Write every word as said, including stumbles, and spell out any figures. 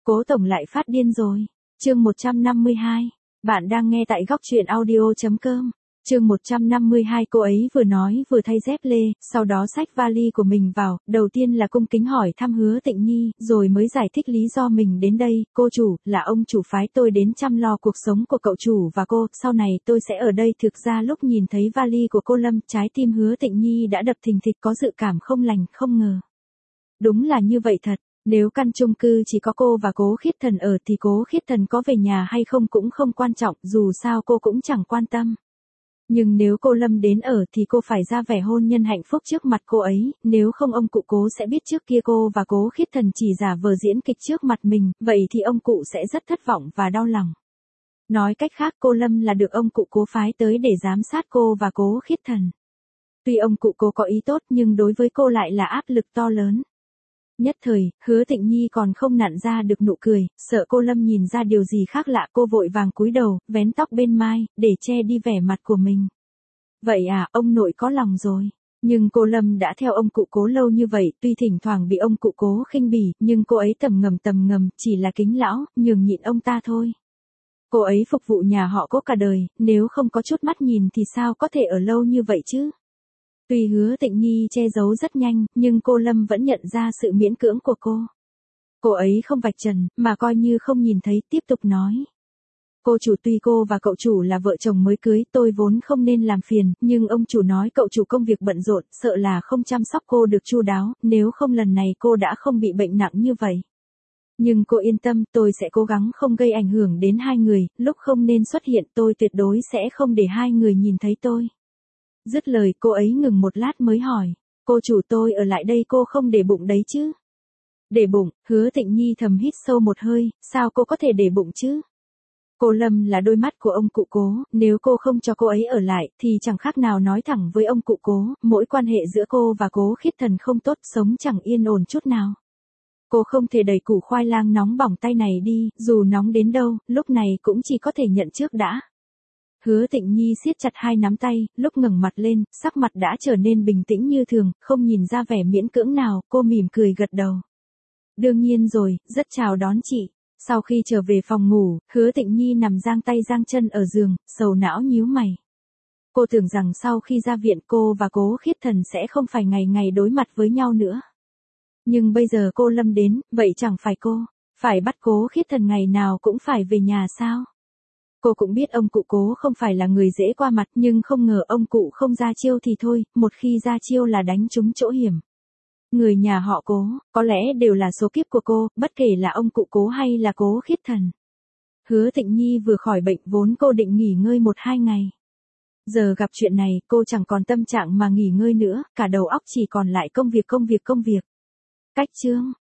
Cố tổng lại phát điên rồi. Chương một trăm năm mươi hai. Bạn đang nghe tại góc truyện audio chấm com. Chương một trăm năm mươi hai. Cô ấy vừa nói vừa thay dép lê, sau đó xách vali của mình vào, đầu tiên là cung kính hỏi thăm Hứa Tịnh Nhi, rồi mới giải thích lý do mình đến đây. Cô chủ, là ông chủ phái tôi đến chăm lo cuộc sống của cậu chủ và cô, sau này tôi sẽ ở đây. Thực ra lúc nhìn thấy vali của cô Lâm, trái tim Hứa Tịnh Nhi đã đập thình thịch, có dự cảm không lành, không ngờ. Đúng là như vậy thật. Nếu căn chung cư chỉ có cô và Cố Khiết Thần ở thì Cố Khiết Thần có về nhà hay không cũng không quan trọng, dù sao cô cũng chẳng quan tâm. Nhưng nếu cô Lâm đến ở thì cô phải ra vẻ hôn nhân hạnh phúc trước mặt cô ấy, nếu không ông cụ Cố sẽ biết trước kia cô và Cố Khiết Thần chỉ giả vờ diễn kịch trước mặt mình, vậy thì ông cụ sẽ rất thất vọng và đau lòng. Nói cách khác, cô Lâm là được ông cụ Cố phái tới để giám sát cô và Cố Khiết Thần. Tuy ông cụ Cố có ý tốt nhưng đối với cô lại là áp lực to lớn. Nhất thời, Hứa Tịnh Nhi còn không nặn ra được nụ cười, sợ cô Lâm nhìn ra điều gì khác lạ, cô vội vàng cúi đầu, vén tóc bên mai, để che đi vẻ mặt của mình. Vậy à, ông nội có lòng rồi. Nhưng cô Lâm đã theo ông cụ Cố lâu như vậy, tuy thỉnh thoảng bị ông cụ Cố khinh bỉ, nhưng cô ấy tầm ngầm tầm ngầm, chỉ là kính lão, nhường nhịn ông ta thôi. Cô ấy phục vụ nhà họ Cố cả đời, nếu không có chút mắt nhìn thì sao có thể ở lâu như vậy chứ? Tuy Hứa Tịnh Nhi che giấu rất nhanh, nhưng cô Lâm vẫn nhận ra sự miễn cưỡng của cô. Cô ấy không vạch trần, mà coi như không nhìn thấy, tiếp tục nói. Cô chủ, tuy cô và cậu chủ là vợ chồng mới cưới, tôi vốn không nên làm phiền, nhưng ông chủ nói cậu chủ công việc bận rộn, sợ là không chăm sóc cô được chu đáo, nếu không lần này cô đã không bị bệnh nặng như vậy. Nhưng cô yên tâm, tôi sẽ cố gắng không gây ảnh hưởng đến hai người, lúc không nên xuất hiện tôi tuyệt đối sẽ không để hai người nhìn thấy tôi. Dứt lời cô ấy ngừng một lát mới hỏi, cô chủ, tôi ở lại đây cô không để bụng đấy chứ? Để bụng? Hứa Tịnh Nhi thầm hít sâu một hơi, sao cô có thể để bụng chứ? Cô Lâm là đôi mắt của ông cụ Cố, nếu cô không cho cô ấy ở lại thì chẳng khác nào nói thẳng với ông cụ Cố, mỗi quan hệ giữa cô và Cố Khiết Thần không tốt, sống chẳng yên ổn chút nào. Cô không thể đẩy củ khoai lang nóng bỏng tay này đi, dù nóng đến đâu, lúc này cũng chỉ có thể nhận trước đã. Hứa Tịnh Nhi siết chặt hai nắm tay, lúc ngẩng mặt lên, sắc mặt đã trở nên bình tĩnh như thường, không nhìn ra vẻ miễn cưỡng nào, cô mỉm cười gật đầu. Đương nhiên rồi, rất chào đón chị. Sau khi trở về phòng ngủ, Hứa Tịnh Nhi nằm giang tay giang chân ở giường, sầu não nhíu mày. Cô tưởng rằng sau khi ra viện cô và Cố Khiết Thần sẽ không phải ngày ngày đối mặt với nhau nữa. Nhưng bây giờ cô Lâm đến, vậy chẳng phải cô phải bắt Cố Khiết Thần ngày nào cũng phải về nhà sao? Cô cũng biết ông cụ Cố không phải là người dễ qua mặt, nhưng không ngờ ông cụ không ra chiêu thì thôi, một khi ra chiêu là đánh trúng chỗ hiểm. Người nhà họ Cố, có lẽ đều là số kiếp của cô, bất kể là ông cụ Cố hay là Cố Khiết Thần. Hứa Tịnh Nhi vừa khỏi bệnh, vốn cô định nghỉ ngơi một hai ngày. Giờ gặp chuyện này, cô chẳng còn tâm trạng mà nghỉ ngơi nữa, cả đầu óc chỉ còn lại công việc công việc công việc. Cách chương.